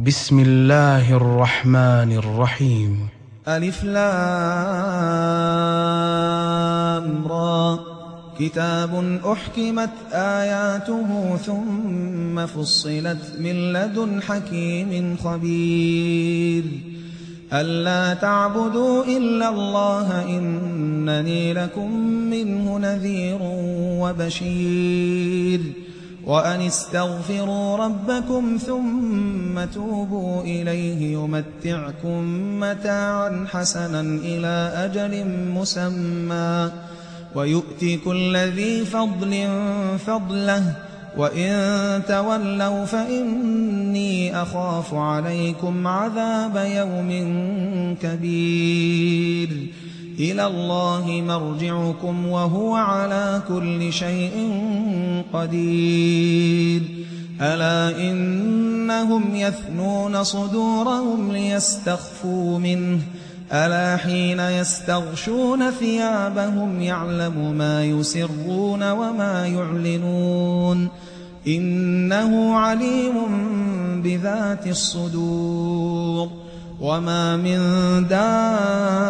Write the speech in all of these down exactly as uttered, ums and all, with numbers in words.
بسم الله الرحمن الرحيم. ألف لام را كتاب أحكمت آياته ثم فصلت من لدن حكيم خبير ألا تعبدوا إلا الله إنني لكم منه نذير وبشير وأن استغفروا ربكم ثم توبوا إليه يمتعكم متاعا حسنا إلى أجل مسمى ويؤتي كل ذي فضل فضله وإن تولوا فإني أخاف عليكم عذاب يوم كبير إلى الله مرجعكم وهو على كل شيء قدير ألا إنهم يثنون صدورهم ليستخفوا منه ألا حين يستغشون ثيابهم يعلم ما يسرون وما يعلنون إنه عليم بذات الصدور وما من دابة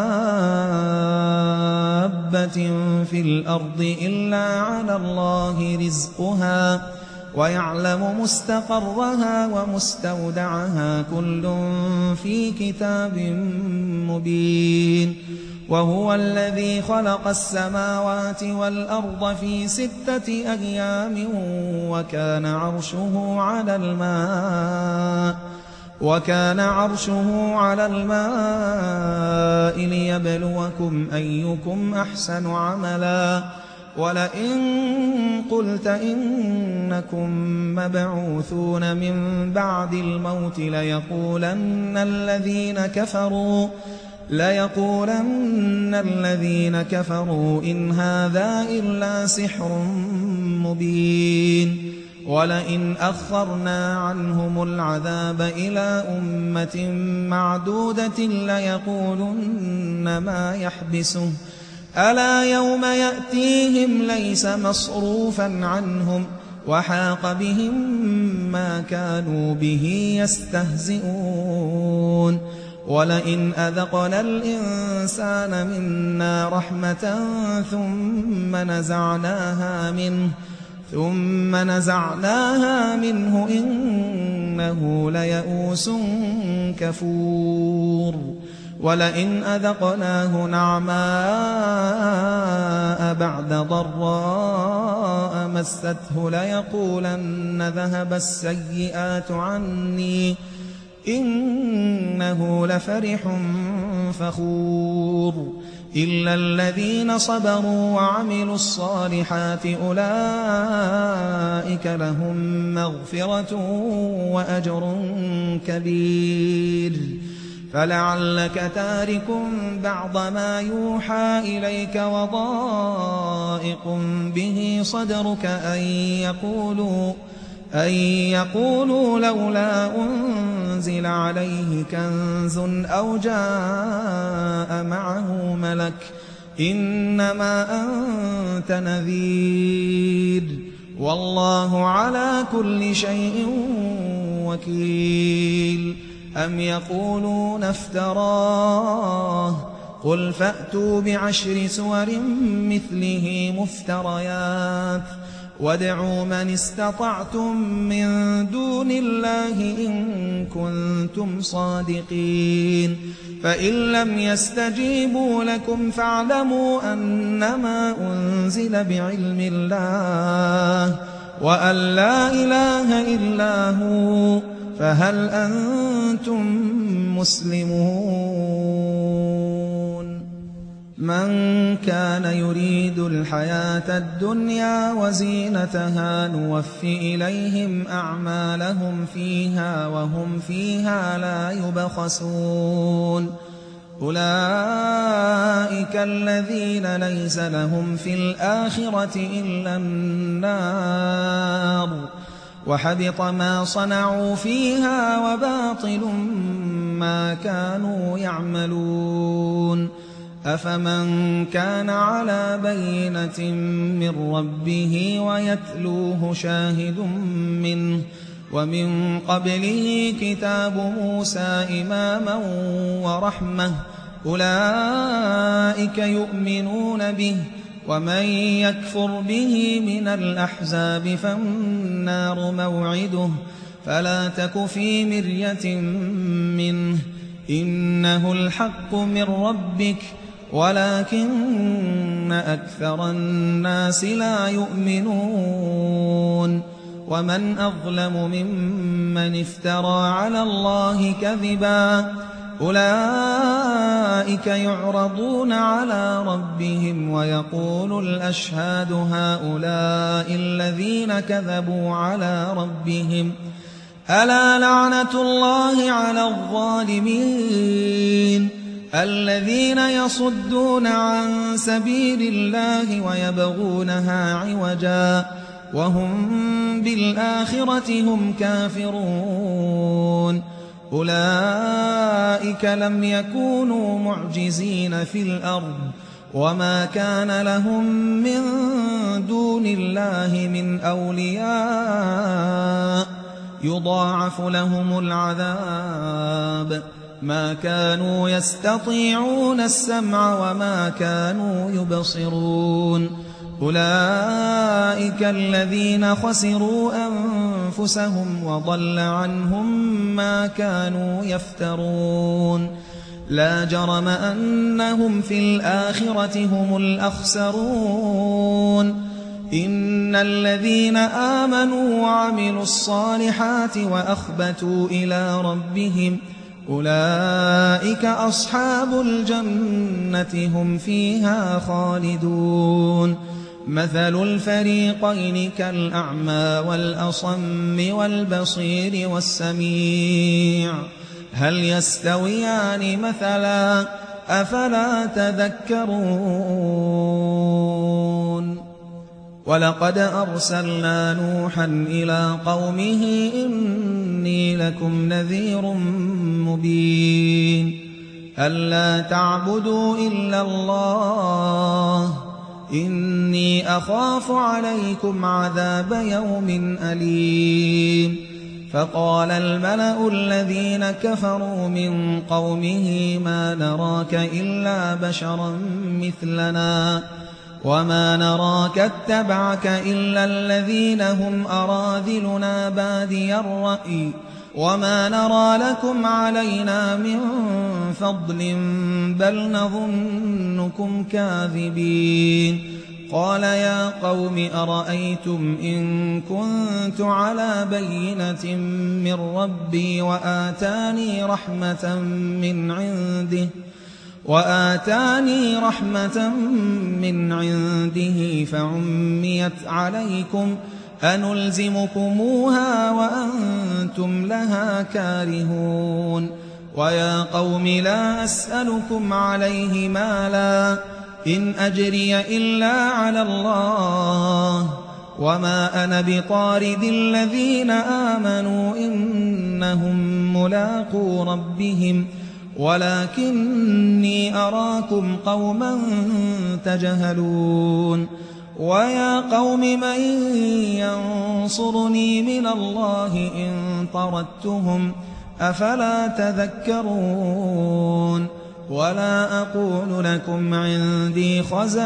في الأرض إلا على الله رزقها ويعلم مستقرها ومستودعها كل في كتاب مبين وهو الذي خلق السماوات والأرض في ستة أيام وكان عرشه على الماء وكان عرشه على الماء ليبلوكم أيكم أحسن عملا ولئن قلت إنكم مبعوثون من بعد الموت ليقولن الذين كفروا ليقولن الذين كفروا إن هذا إلا سحر مبين ولئن أخرنا عنهم العذاب إلى أمة معدودة ليقولن ما يحبسه ألا يوم يأتيهم ليس مصروفا عنهم وحاق بهم ما كانوا به يستهزئون ولئن أذقنا الإنسان منا رحمة ثم نزعناها منه ثم نزعناها منه إنه ليئوس كفور ولئن أذقناه نعماء بعد ضراء مسته ليقولن ذهب السيئات عني إنه لفرح فخور إلا الذين صبروا وعملوا الصالحات أولئك لهم مغفرة وأجر كبير فلعلك تارك بعض ما يوحى إليك وضائق به صدرك أن يقولوا أن يقولوا لولا أنزل عليه كنز أو جاء معه ملك إنما أنت نذير والله على كل شيء وكيل أم يقولون افتراه قل فأتوا بعشر سور مثله مفتريات وادعوا من استطعتم من دون الله إن كنتم صادقين فإن لم يستجيبوا لكم فاعلموا أنما أنزل بعلم الله وأن لا إله إلا هو فهل أنتم مسلمون من كان يريد الحياة الدنيا وزينتها نوف إليهم أعمالهم فيها وهم فيها لا يبخسون أولئك الذين ليس لهم في الآخرة إلا النار وحبط ما صنعوا فيها وباطل ما كانوا يعملون أفمن كان على بينة من ربه ويتلوه شاهد منه ومن قبله كتاب موسى إماما ورحمة أولئك يؤمنون به ومن يكفر به من الأحزاب فالنار موعده فلا تك في مرية منه إنه الحق من ربك ولكن أكثر الناس لا يؤمنون ومن أظلم ممن افترى على الله كذبا أولئك يعرضون على ربهم ويقول الأشهاد هؤلاء الذين كذبوا على ربهم ألا لعنة الله على الظالمين الذين يصدون عن سبيل الله ويبغونها عوجا وهم بالآخرة هم كافرون أولئك لم يكونوا معجزين في الأرض وما كان لهم من دون الله من أولياء يضاعف لهم العذاب ما كانوا يستطيعون السمع وما كانوا يبصرون أولئك الذين خسروا أنفسهم وضل عنهم ما كانوا يفترون لا جرم أنهم في الآخرة هم الأخسرون إن الذين آمنوا وعملوا الصالحات وأخبتوا إلى ربهم أولئك أصحاب الجنة هم فيها خالدون مثل الفريقين كالأعمى والأصم والبصير والسميع هل يستويان مثلا أفلا تذكرون ولقد أرسلنا نوحا إلى قومه إني لكم نذير مبين ألا تعبدوا إلا الله إني أخاف عليكم عذاب يوم أليم فقال الملأ الذين كفروا من قومه ما نراك إلا بشرا مثلنا وما نراك اتبعك إلا الذين هم أراذلنا بادي الرأي وما نرى لكم علينا من فضل بل نظنكم كاذبين قال يا قوم أرأيتم إن كنت على بينة من ربي وآتاني رحمة من عنده وآتاني رحمة من عنده فعميت عليكم أنلزمكموها وأنتم لها كارهون ويا قوم لا أسألكم عليه مالا إن أجري إلا على الله وما أنا بطارد الذين آمنوا إنهم ملاقو ربهم ولكني أراكم قوما تجهلون ويا قوم من ينصرني من الله إن طردتهم أفلا تذكرون ولا أقول لكم عندي خزائن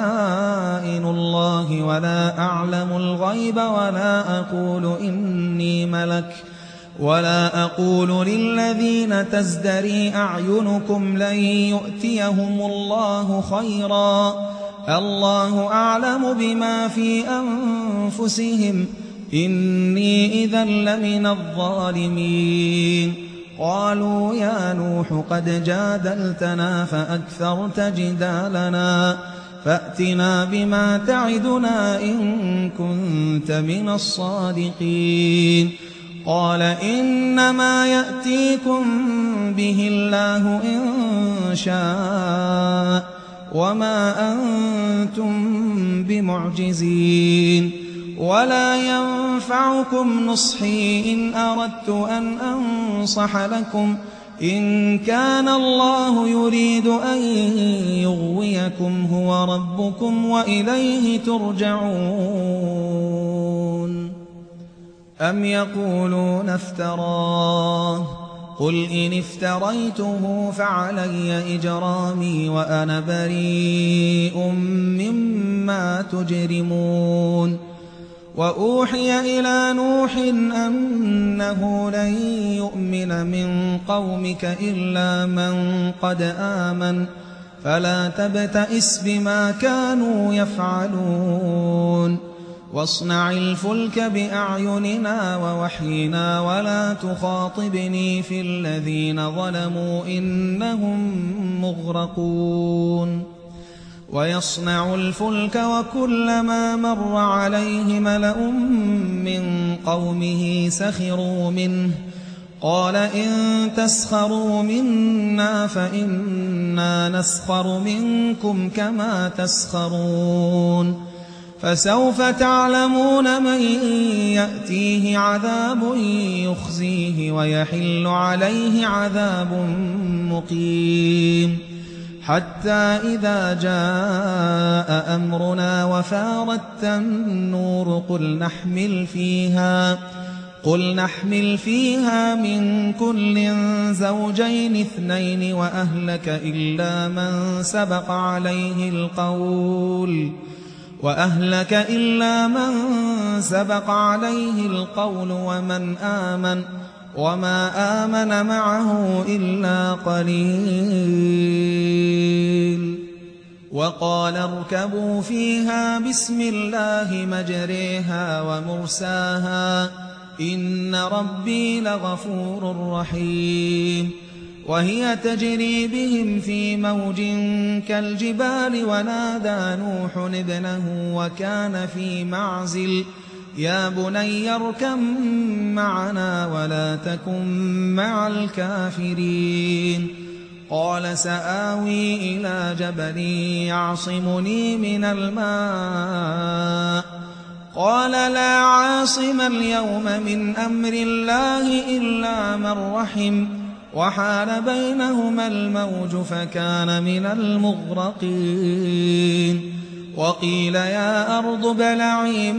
الله ولا أعلم الغيب ولا أقول إني ملك ولا أقول للذين تزدري أعينكم لن يؤتيهم الله خيرا الله أعلم بما في أنفسهم إني إذا لمن الظالمين قالوا يا نوح قد جادلتنا فأكثرت جدالنا فأتنا بما تعدنا إن كنت من الصادقين قال إنما يأتيكم به الله إن شاء وما أنتم بمعجزين ولا ينفعكم نصحي إن أردت أن أنصح لكم إن كان الله يريد أن يغويكم هو ربكم وإليه ترجعون أم يقولون افتراه قل إن افتريته فعلي إجرامي وأنا بريء مما تجرمون وأوحي إلى نوح أنه لن يؤمن من قومك إلا من قد آمن فلا تبتئس بما كانوا يفعلون واصنع الفلك بأعيننا ووحينا ولا تخاطبني في الذين ظلموا إنهم مغرقون ويصنع الفلك وكلما مر عليه ملأ من قومه سخروا منه قال إن تسخروا منا فإنا نسخر منكم كما تسخرون فسوف تعلمون من يأتيه عذاب يخزيه ويحل عليه عذاب مقيم حتى إذا جاء أمرنا وفارت النور قل نحمل فيها قل نحمل فيها من كل زوجين اثنين وأهلك إلا من سبق عليه القول وأهلك إلا من سبق عليه القول ومن آمن وما آمن معه إلا قليل وقال اركبوا فيها بسم الله مجريها ومرساها إن ربي لغفور رحيم وهي تجري بهم في موج كالجبال ونادى نوح ابنه وكان في معزل يا بني اركب معنا ولا تكن مع الكافرين قال سآوي إلى جبل يعصمني من الماء قال لا عاصم اليوم من أمر الله إلا من رحم وحال بينهما الموج فكان من المغرقين وقيل يا أرض ابلعي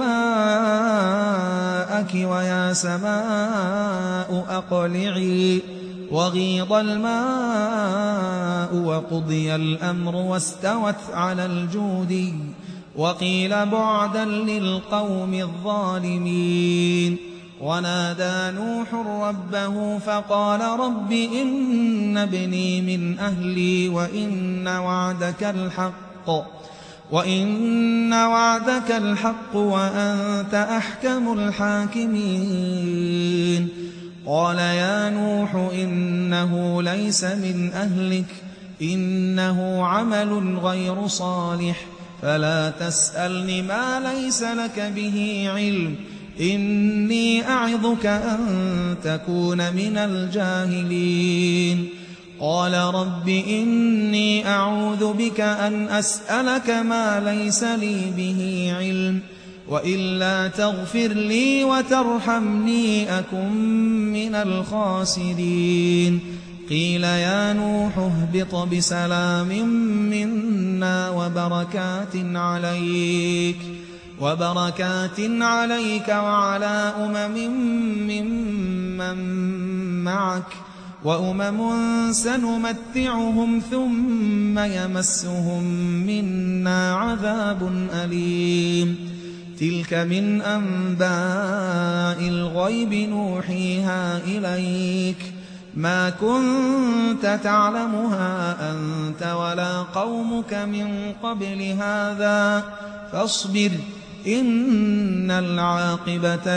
ماءك ويا سماء أقلعي وغيض الماء وقضي الأمر واستوت على الجودي وقيل بعدا للقوم الظالمين ونادى نوح ربه فقال رب إن ابني من أهلي وإن وعدك الحق وإن وعدك الحق وأنت أحكم الحاكمين قال يا نوح إنه ليس من أهلك إنه عمل غير صالح فلا تسألني ما ليس لك به علم إني أعظك أن تكون من الجاهلين قال رب إني أعوذ بك أن أسألك ما ليس لي به علم وإلا تغفر لي وترحمني أكن من الخاسرين قيل يا نوح اهبط بسلام منا وبركات عليك وبركات عليك وعلى أمم ممن معك وأمم سنمتعهم ثم يمسهم منا عذاب أليم تلك من أنباء الغيب نوحيها إليك ما كنت تعلمها أنت ولا قومك من قبل هذا فاصبر إن العاقبة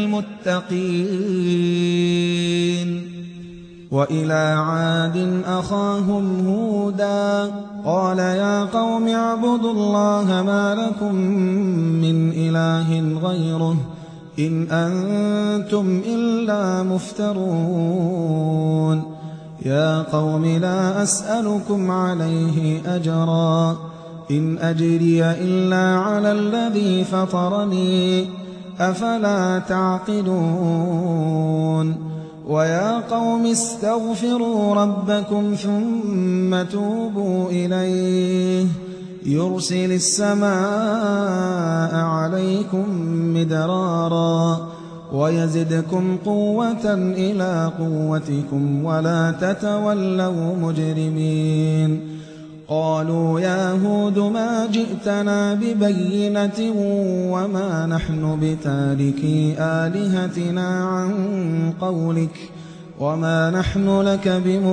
للمتقين وإلى عاد أخاهم هودا قال يا قوم اعبدوا الله ما لكم من إله غيره إن أنتم إلا مفترون يا قوم لا أسألكم عليه أجرا إن أجري إلا على الذي فطرني أفلا تعقلون ويا قوم استغفروا ربكم ثم توبوا إليه يرسل السماء عليكم مدرارا ويزدكم قوة إلى قوتكم ولا تتولوا مجرمين قالوا يا هود ما جئتنا ببينة وما نحن بتاركي آلهتنا عن قولك وما نحن لك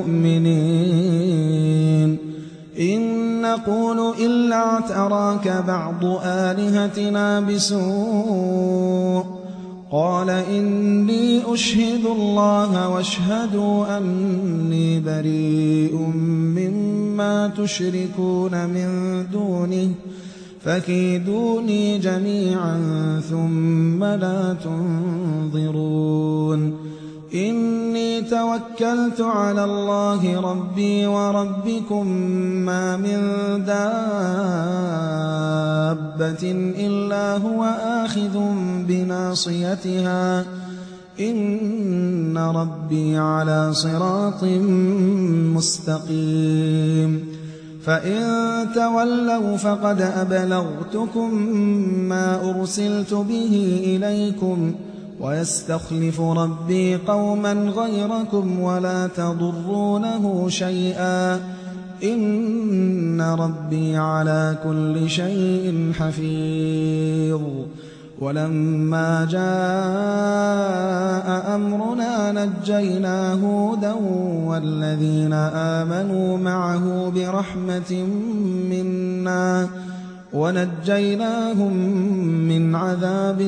بمؤمنين إن نقول إلا اعتراك بعض آلهتنا بسوء قال إني أشهد الله واشهدوا أني بريء مما تشركون من دونه فكيدوني جميعا ثم لا تنظرون إني توكلت على الله ربي وربكم ما من دابة إلا هو آخذ بناصيتها إن ربي على صراط مستقيم فإن تولوا فقد أبلغتكم ما أرسلت به إليكم ويستخلف ربي قوما غيركم ولا تضرونه شيئا إن ربي على كل شيء حفيظ ولما جاء أمرنا نجينا هودا والذين آمنوا معه برحمة منا ونجيناهم من عذاب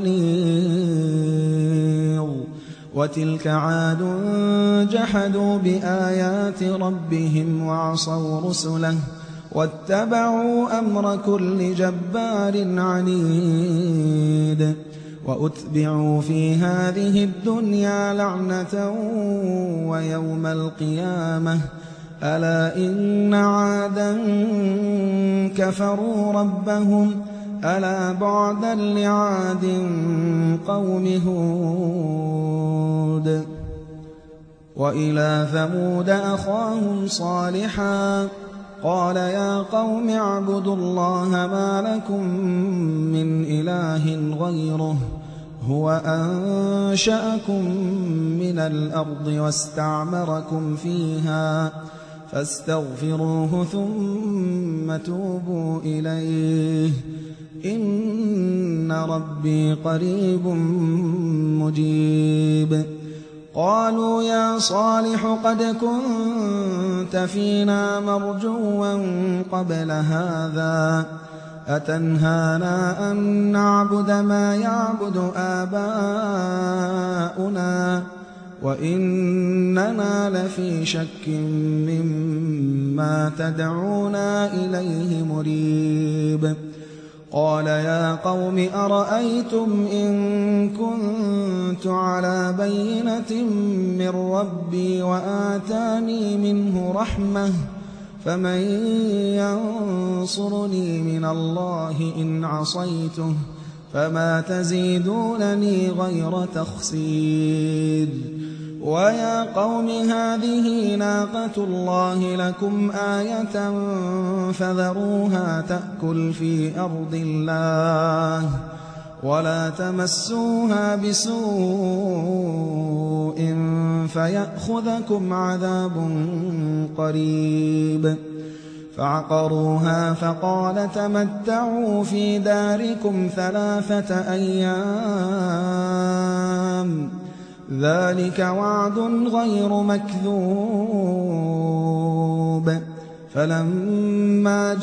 غليظ وتلك عاد جحدوا بآيات ربهم وعصوا رسله واتبعوا أمر كل جبار عنيد وأتبعوا في هذه الدنيا لعنة ويوم القيامة ألا إن عادا كفروا ربهم ألا بعدا لعاد قوم هود وإلى ثمود أخاهم صالحا قال يا قوم اعبدوا الله ما لكم من إله غيره هو أنشأكم من الأرض واستعمركم فيها فاستغفروه ثم توبوا إليه إن ربي قريب مجيب قالوا يا صالح قد كنت فينا مرجوا قبل هذا أتنهانا أن نعبد ما يعبد آباؤنا وإننا لفي شك مما تدعونا إليه مريب قال يا قوم أرأيتم إن كنت على بينة من ربي وآتاني منه رحمة فمن ينصرني من الله إن عصيته فما تزيدونني غير تخسير ويا قوم هذه ناقة الله لكم آية فذروها تأكل في أرض الله ولا تمسوها بسوء فيأخذكم عذاب قريب فعقروها فقال تمتعوا في داركم ثلاثة أيام ذلك وعد غير مكذوب فلما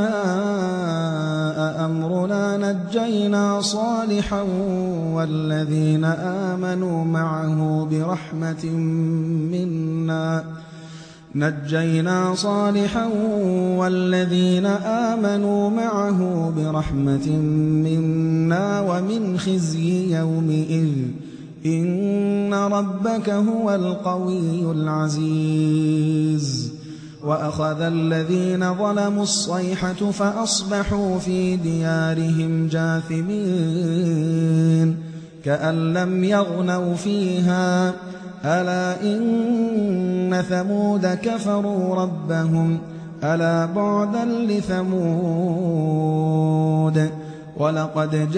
جاء أمرنا نجينا صالحا والذين آمنوا معه برحمة منا نجينا صالحا والذين آمنوا معه برحمة منا ومن خزي يومئذ إن ربك هو القوي العزيز وأخذ الذين ظلموا الصيحة فأصبحوا في ديارهم جاثمين كأن لم يغنوا فيها ألا إن ثمود كفروا ربهم ألا بعدا لثمود ولقد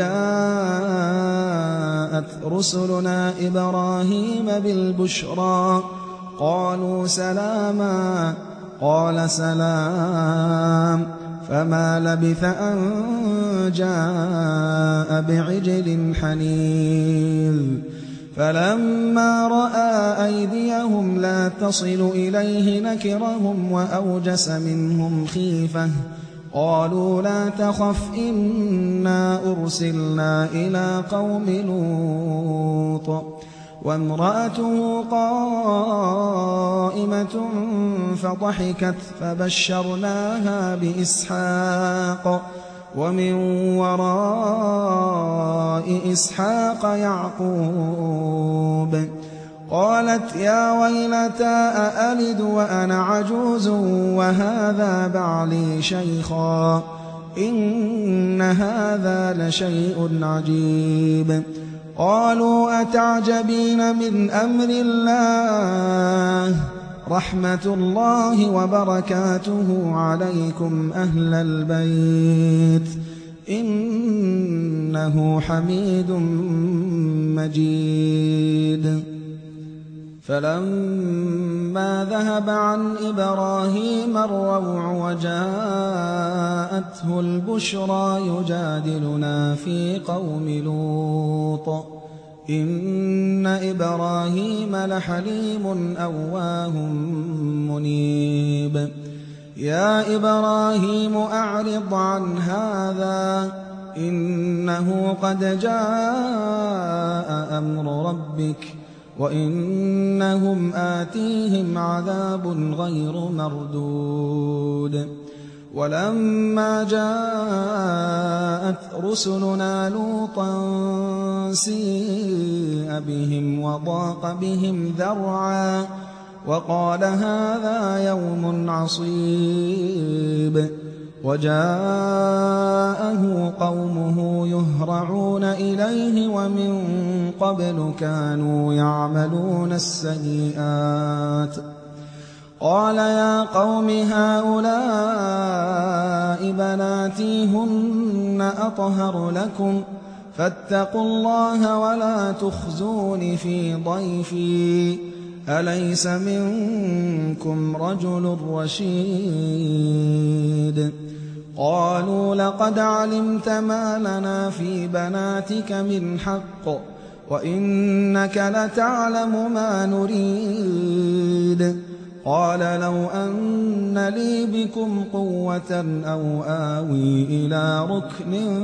جاءت رسلنا إبراهيم بالبشرى قالوا سلاما قال سلام فما لبث أن جاء بعجل حنيذ فلما رأى أيديهم لا تصل إليه نكرهم وأوجس منهم خيفة قالوا لا تخف إنا أرسلنا إلى قوم لوط وامرأته قائمة فضحكت فبشرناها بإسحاق ومن وراء إسحاق يعقوب قالت يا ويلتى أألد وأنا عجوز وهذا بعلي شيخا إن هذا لشيء عجيب قالوا أتعجبين من أمر الله رحمة الله وبركاته عليكم أهل البيت إنه حميد مجيد فلما ذهب عن إبراهيم الروع وجاءته البشرى يجادلنا في قوم لوط إن إبراهيم لحليم أواه منيب يا إبراهيم أعرض عن هذا إنه قد جاء أمر ربك وإنهم آتيهم عذاب غير مردود ولما جاءت رسلنا لوطا سيء بهم وضاق بهم ذرعا وقال هذا يوم عصيب وجاءه قومه يهرعون إليه ومن قبل كانوا يعملون السيئات قال يا قوم هؤلاء بناتي هن أطهر لكم فاتقوا الله ولا تخزون في ضيفي أليس منكم رجل رشيد قالوا لقد علمت ما لنا في بناتك من حق وإنك لتعلم ما نريد قال لو أن لي بكم قوة أو آوي إلى ركن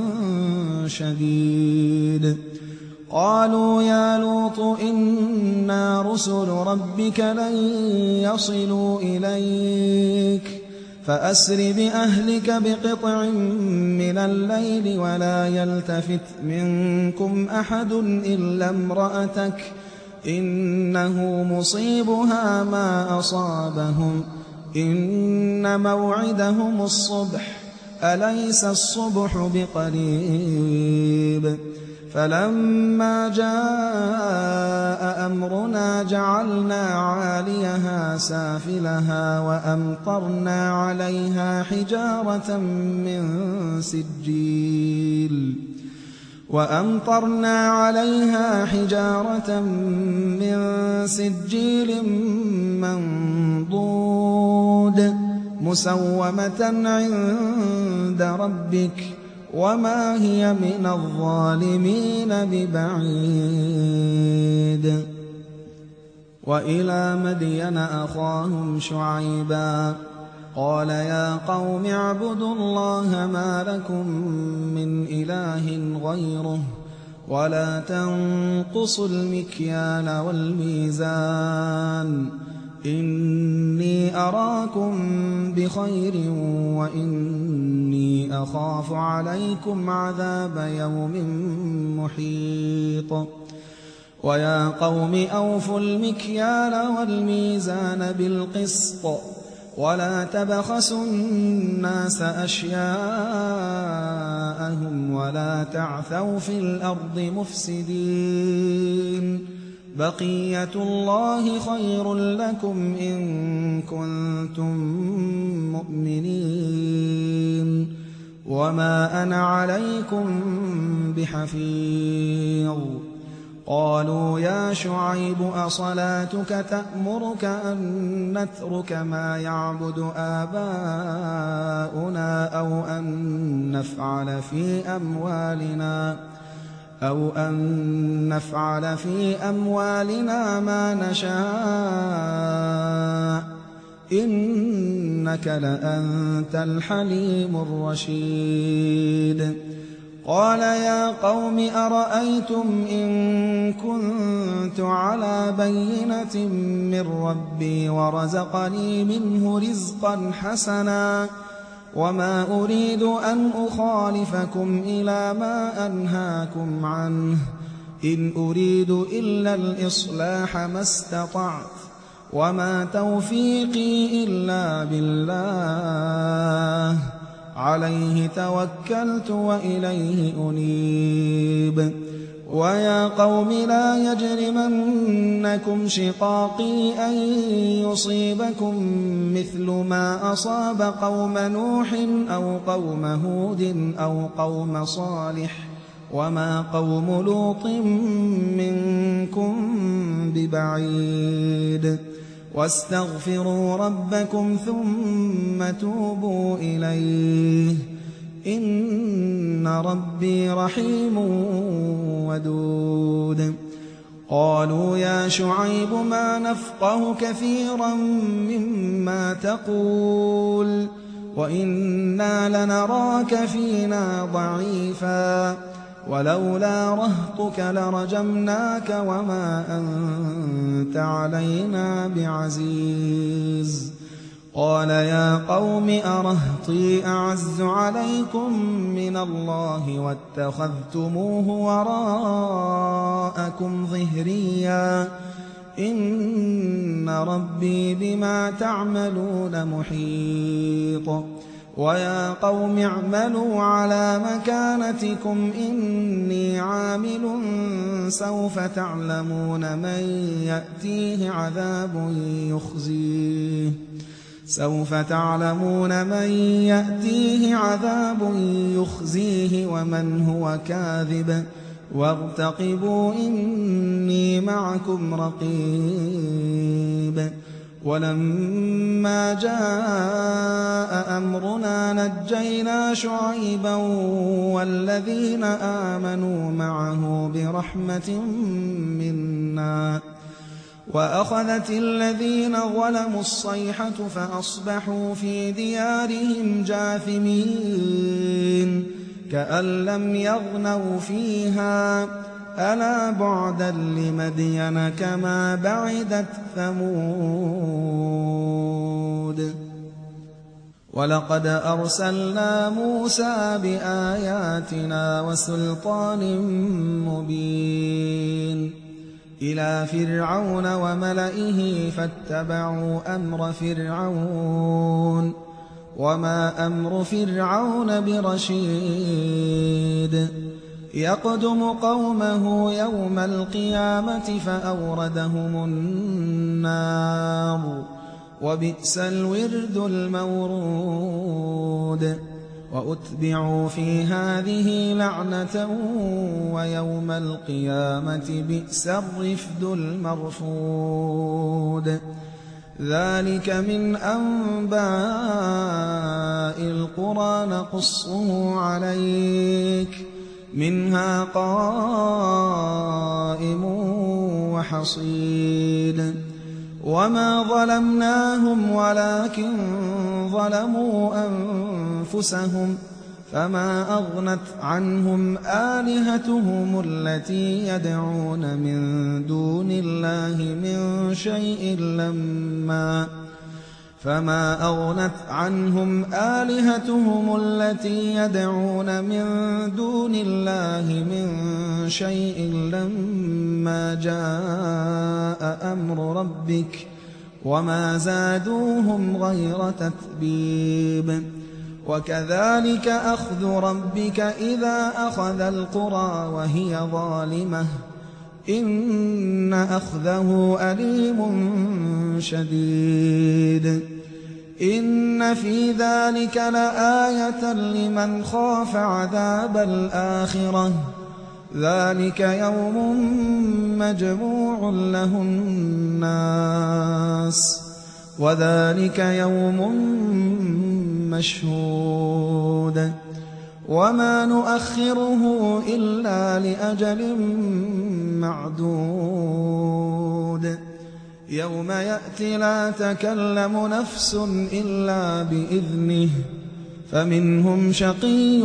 شديد قالوا يا لوط إنا رسل ربك لن يصلوا إليك فأسر بأهلك بقطع من الليل ولا يلتفت منكم أحد إلا امرأتك إنه مصيبها ما أصابهم إن موعدهم الصبح أليس الصبح بقريب فلما جاء أمرنا جعلنا عاليها سافلها وأمطرنا عليها حجارة من سجيل وأمطرنا عليها حجارة من سجيل منضود مسومة عند ربك وما هي من الظالمين ببعيد وإلى مدين أخاهم شعيبا قال يا قوم اعبدوا الله ما لكم من إله غيره ولا تنقصوا المكيال والميزان إني أراكم بخير وإني أخاف عليكم عذاب يوم محيط ويا قوم أوفوا المكيال والميزان بالقسط ولا تبخسوا الناس أشياءهم ولا تعثوا في الأرض مفسدين بقية الله خير لكم إن كنتم مؤمنين وما أنا عليكم بحفيظ قالوا يا شعيب أصلاتك تأمرك أن نترك ما يعبد آباؤنا أو أن نفعل في أموالنا أو أن نفعل في أموالنا ما نشاء إنك لأنت الحليم الرشيد قال يا قوم أرأيتم إن كنت على بينة من ربي ورزقني منه رزقا حسنا وما أريد أن أخالفكم إلى ما أنهاكم عنه إن أريد إلا الإصلاح ما استطعت وما توفيقي إلا بالله عليه توكلت وإليه أنيب ويا قوم لا يجرمنكم شقاقي أن يصيبكم مثل ما أصاب قوم نوح أو قوم هود أو قوم صالح وما قوم لوط منكم ببعيد واستغفروا ربكم ثم توبوا إليه إن ربي رحيم ودود قالوا يا شعيب ما نفقه كثيرا مما تقول وإنا لنراك فينا ضعيفا ولولا رهطك لرجمناك وما أنت علينا بعزيز قال يا قوم أرهطي أعز عليكم من الله واتخذتموه وراءكم ظهريا إن ربي بما تعملون محيط ويا قوم اعملوا على مكانتكم إني عامل سوف تعلمون من يأتيه عذاب يخزيه سوف تعلمون من يأتيه عذاب يخزيه ومن هو كاذب وارتقبوا إني معكم رقيب ولما جاء أمرنا نجينا شعيبا والذين آمنوا معه برحمة منا وأخذت الذين ظلموا الصيحة فأصبحوا في ديارهم جاثمين كأن لم يغنوا فيها ألا بعدا لمدين كما بعدت ثمود ولقد أرسلنا موسى بآياتنا وسلطان مبين إلى فرعون وملئه فاتبعوا أمر فرعون وما أمر فرعون برشيد يقدم قومه يوم القيامة فأوردهم النار وبئس الورد المورود وأتبعوا في هذه لعنة ويوم القيامة بئس الرفد المرفود ذلك من أنباء القرى نقصه عليك منها قائم وحصيد وما ظلمناهم ولكن ظلموا أنفسهم فما أغنت عنهم آلهتهم التي يدعون من دون الله من شيء لما فما أغنت عنهم آلهتهم التي يدعون من دون الله من شيء لما جاء أمر ربك وما زادوهم غير تتبيب وكذلك أخذ ربك إذا أخذ القرى وهي ظالمة إن أخذه أليم شديد إن في ذلك لآية لمن خاف عذاب الآخرة ذلك يوم مجموع له الناس وذلك يوم مشهود وما نؤخره إلا لأجل معدود يوم يأتي لا تكلم نفس إلا بإذنه فمنهم شقي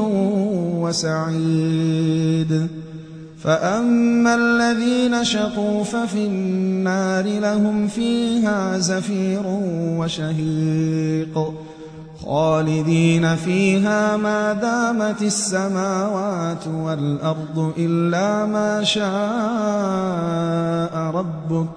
وسعيد فأما الذين شقوا ففي النار لهم فيها زفير وشهيق خالدين فيها ما دامت السماوات والأرض إلا ما شاء ربك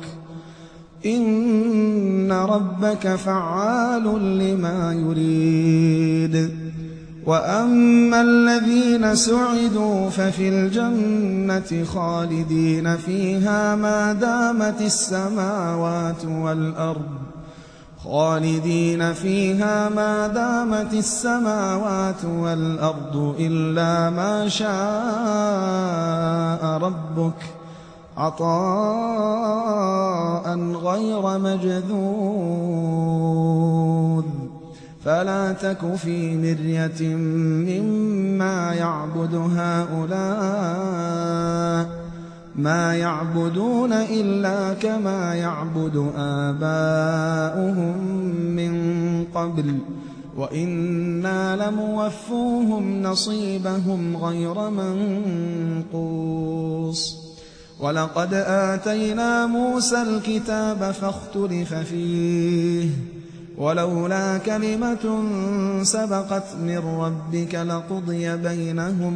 إن ربك فعال لما يريد وأما الذين سعدوا ففي الجنة خالدين فيها ما دامت السماوات والأرض خالدين فيها ما دامت السماوات والأرض إلا ما شاء ربك عطاء غير مجذوذ فلا تك في مرية مما يعبد هؤلاء ما يعبدون إلا كما يعبد آباؤهم من قبل وإنا لموفوهم نصيبهم غير منقوص ولقد آتينا موسى الكتاب فاختلف فيه ولولا كلمة سبقت من ربك لقضي بينهم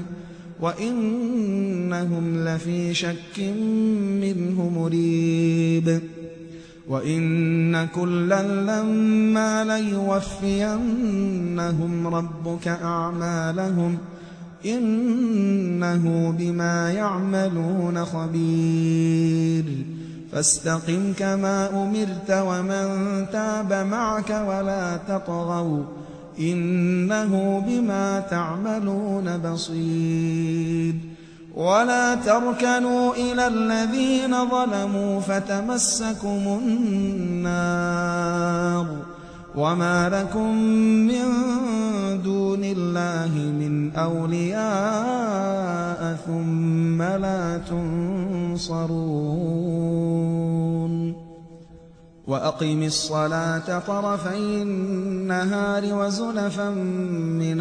وإنهم لفي شك منه مريب وإن كلا لما ليوفينهم ربك أعمالهم إنه بما يعملون خبير فاستقم كما أمرت ومن تاب معك ولا تطغوا إنه بما تعملون بصير ولا تركنوا إلى الذين ظلموا فتمسكم النار وما لكم من دون الله من أولياء ثم لا تنصرون وأقم الصلاة طرفي النهار وزلفا من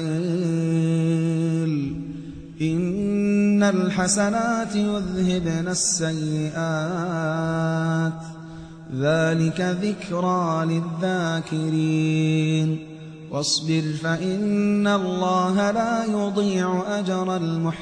الليل إن الحسنات يذهبن السيئات ذلك ذكرى للذاكرين واصبر فإن الله لا يضيع أجر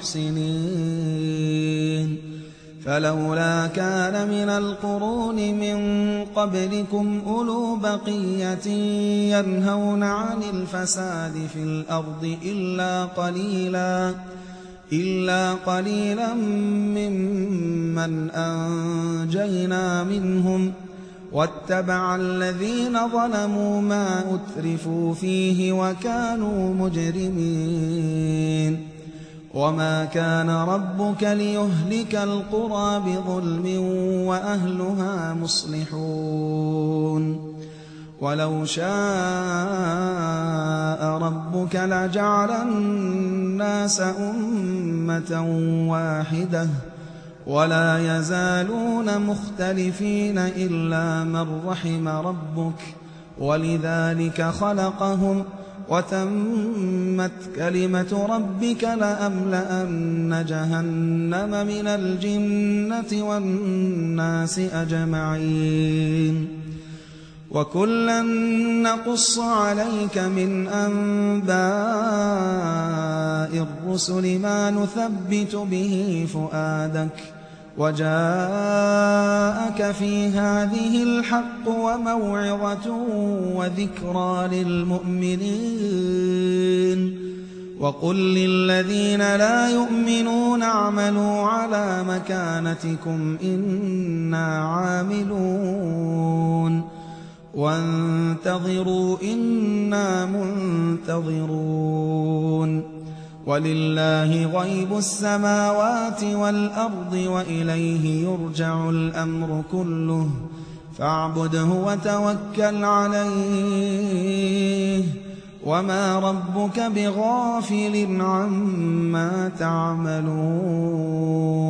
المحسنين فلولا كان من القرون من قبلكم أولو بقية ينهون عن الفساد في الأرض إلا قليلا إلا قليلا ممن أنجينا منهم واتبع الذين ظلموا ما أترفوا فيه وكانوا مجرمين وما كان ربك ليهلك القرى بظلم وأهلها مصلحون ولو شاء ربك لجعل الناس أمة واحدة ولا يزالون مختلفين إلا من رحم ربك ولذلك خلقهم وتمت كلمة ربك لأملأن جهنم من الجنة والناس أجمعين وكلا نقص عليك من أنباء الرسل ما نثبت به فؤادك وجاءك في هذه الحق وموعظة وذكرى للمؤمنين وقل للذين لا يؤمنون اعملوا على مكانتكم إنا عاملون وانتظروا إنا منتظرون ولله غيب السماوات والأرض وإليه يرجع الأمر كله فاعبده وتوكل عليه وما ربك بغافل عما تعملون